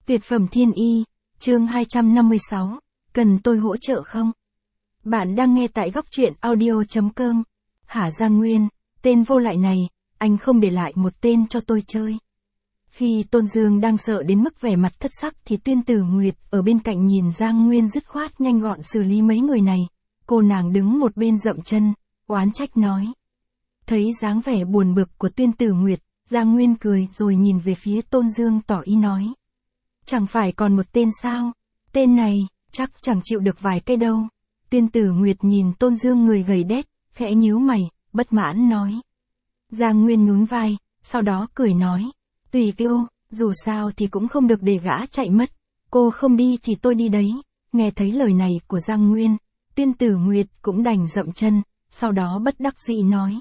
Tuyệt phẩm thiên y, chương 256, cần tôi hỗ trợ không? Bạn đang nghe tại góc truyện audio.com. Hả Giang Nguyên, tên vô lại này, anh không để lại một tên cho tôi chơi. Khi Tôn Dương đang sợ đến mức vẻ mặt thất sắc thì Tuyên Tử Nguyệt ở bên cạnh nhìn Giang Nguyên dứt khoát nhanh gọn xử lý mấy người này. Cô nàng đứng một bên dậm chân, oán trách nói. Thấy dáng vẻ buồn bực của Tuyên Tử Nguyệt, Giang Nguyên cười rồi nhìn về phía Tôn Dương tỏ ý nói. Chẳng phải còn một tên sao? Tên này, chắc chẳng chịu được vài cây đâu. Tuyên Tử Nguyệt nhìn Tôn Dương người gầy đét, khẽ nhíu mày, bất mãn nói. Giang Nguyên nhún vai, sau đó cười nói. Tùy cô, dù sao thì cũng không được để gã chạy mất. Cô không đi thì tôi đi đấy. Nghe thấy lời này của Giang Nguyên, Tuyên Tử Nguyệt cũng đành dậm chân, sau đó bất đắc dĩ nói.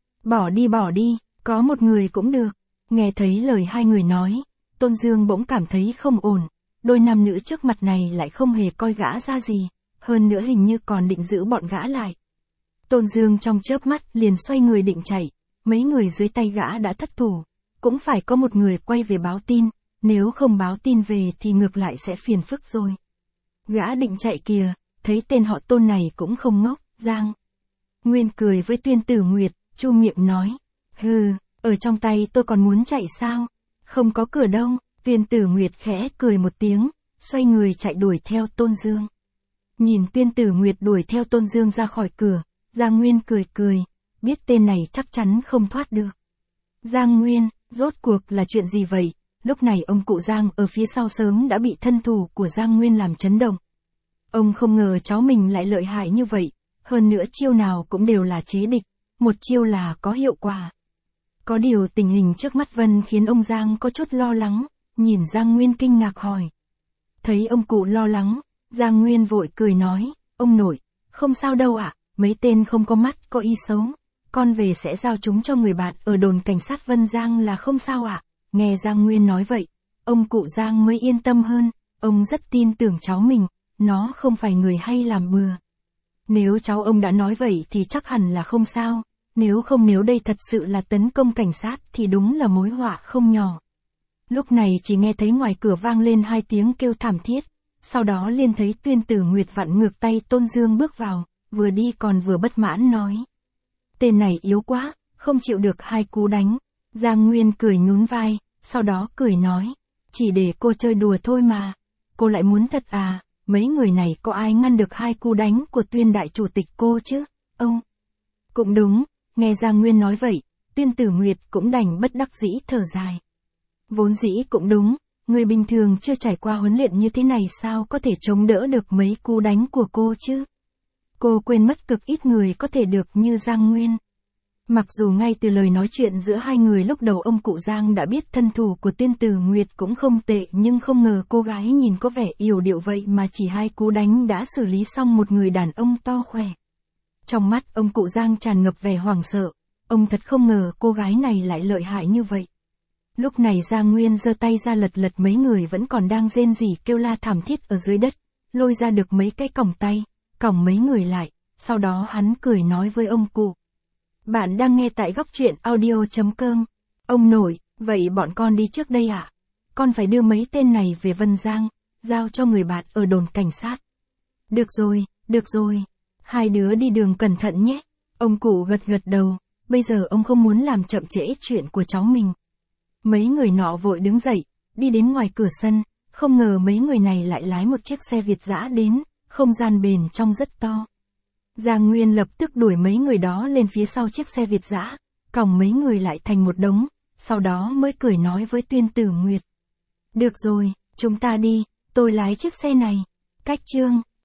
Bỏ đi, có một người cũng được. Nghe thấy lời hai người nói, Tôn Dương bỗng cảm thấy không ổn. Đôi nam nữ trước mặt này lại không hề coi gã ra gì, hơn nữa hình như còn định giữ bọn gã lại. Tôn Dương trong chớp mắt liền xoay người định chạy, mấy người dưới tay gã đã thất thủ. Cũng phải có một người quay về báo tin, nếu không báo tin về thì ngược lại sẽ phiền phức rồi. Gã định chạy kìa, thấy tên họ Tôn này cũng không ngốc, Giang Nguyên cười với Tuyên Tử Nguyệt, chu miệng nói. Hừ, ở trong tay tôi còn muốn chạy sao? Không có cửa đâu. Tuyên Tử Nguyệt khẽ cười một tiếng, xoay người chạy đuổi theo Tôn Dương. Nhìn Tuyên Tử Nguyệt đuổi theo Tôn Dương ra khỏi cửa, Giang Nguyên cười, biết tên này chắc chắn không thoát được. Giang Nguyên, rốt cuộc là chuyện gì vậy? Lúc này ông cụ Giang ở phía sau sớm đã bị thân thủ của Giang Nguyên làm chấn động. Ông không ngờ cháu mình lại lợi hại như vậy, hơn nữa chiêu nào cũng đều là chế địch, một chiêu là có hiệu quả. Có điều tình hình trước mắt Vân khiến ông Giang có chút lo lắng, nhìn Giang Nguyên kinh ngạc hỏi. Thấy ông cụ lo lắng, Giang Nguyên vội cười nói, ông nội, không sao đâu ạ, mấy tên không có mắt có ý xấu, con về sẽ giao chúng cho người bạn ở đồn cảnh sát Vân Giang là không sao ạ. Nghe Giang Nguyên nói vậy, ông cụ Giang mới yên tâm hơn, ông rất tin tưởng cháu mình, nó không phải người hay làm bừa. Nếu cháu ông đã nói vậy thì chắc hẳn là không sao. Nếu đây thật sự là tấn công cảnh sát thì đúng là mối họa không nhỏ. Lúc này chỉ nghe thấy ngoài cửa vang lên hai tiếng kêu thảm thiết, sau đó liền thấy Tuyên Tử Nguyệt vặn ngược tay Tôn Dương bước vào, vừa đi còn vừa bất mãn nói. Tên này yếu quá, không chịu được hai cú đánh. Giang Nguyên cười nhún vai, sau đó cười nói, chỉ để cô chơi đùa thôi mà. Cô lại muốn thật à, mấy người này có ai ngăn được hai cú đánh của Tuyên đại chủ tịch cô chứ? Ông. Cũng đúng. Nghe Giang Nguyên nói vậy, Tuyên Tử Nguyệt cũng đành bất đắc dĩ thở dài. Vốn dĩ cũng đúng, người bình thường chưa trải qua huấn luyện như thế này sao có thể chống đỡ được mấy cú đánh của cô chứ? Cô quên mất cực ít người có thể được như Giang Nguyên. Mặc dù ngay từ lời nói chuyện giữa hai người lúc đầu ông cụ Giang đã biết thân thủ của Tuyên Tử Nguyệt cũng không tệ, nhưng không ngờ cô gái nhìn có vẻ yểu điệu vậy mà chỉ hai cú đánh đã xử lý xong một người đàn ông to khỏe. Trong mắt ông cụ Giang tràn ngập vẻ hoảng sợ, ông thật không ngờ cô gái này lại lợi hại như vậy. Lúc này Giang Nguyên giơ tay ra lật mấy người vẫn còn đang rên rỉ kêu la thảm thiết ở dưới đất, lôi ra được mấy cái còng tay, còng mấy người lại, sau đó hắn cười nói với ông cụ. Bạn đang nghe tại góc truyện audio.com. Ông nội, vậy bọn con đi trước đây ạ? Con phải đưa mấy tên này về Vân Giang, giao cho người bạn ở đồn cảnh sát. Được rồi. Hai đứa đi đường cẩn thận nhé. Ông cụ gật đầu, bây giờ ông không muốn làm chậm trễ chuyện của cháu mình. Mấy người nọ vội đứng dậy, đi đến ngoài cửa sân, không ngờ mấy người này lại lái một chiếc xe Việt dã đến, không gian bên trong rất to. Giang Nguyên lập tức đuổi mấy người đó lên phía sau chiếc xe Việt dã, còng mấy người lại thành một đống, sau đó mới cười nói với Tuyên Tử Nguyệt. Được rồi, chúng ta đi, tôi lái chiếc xe này. Cách chương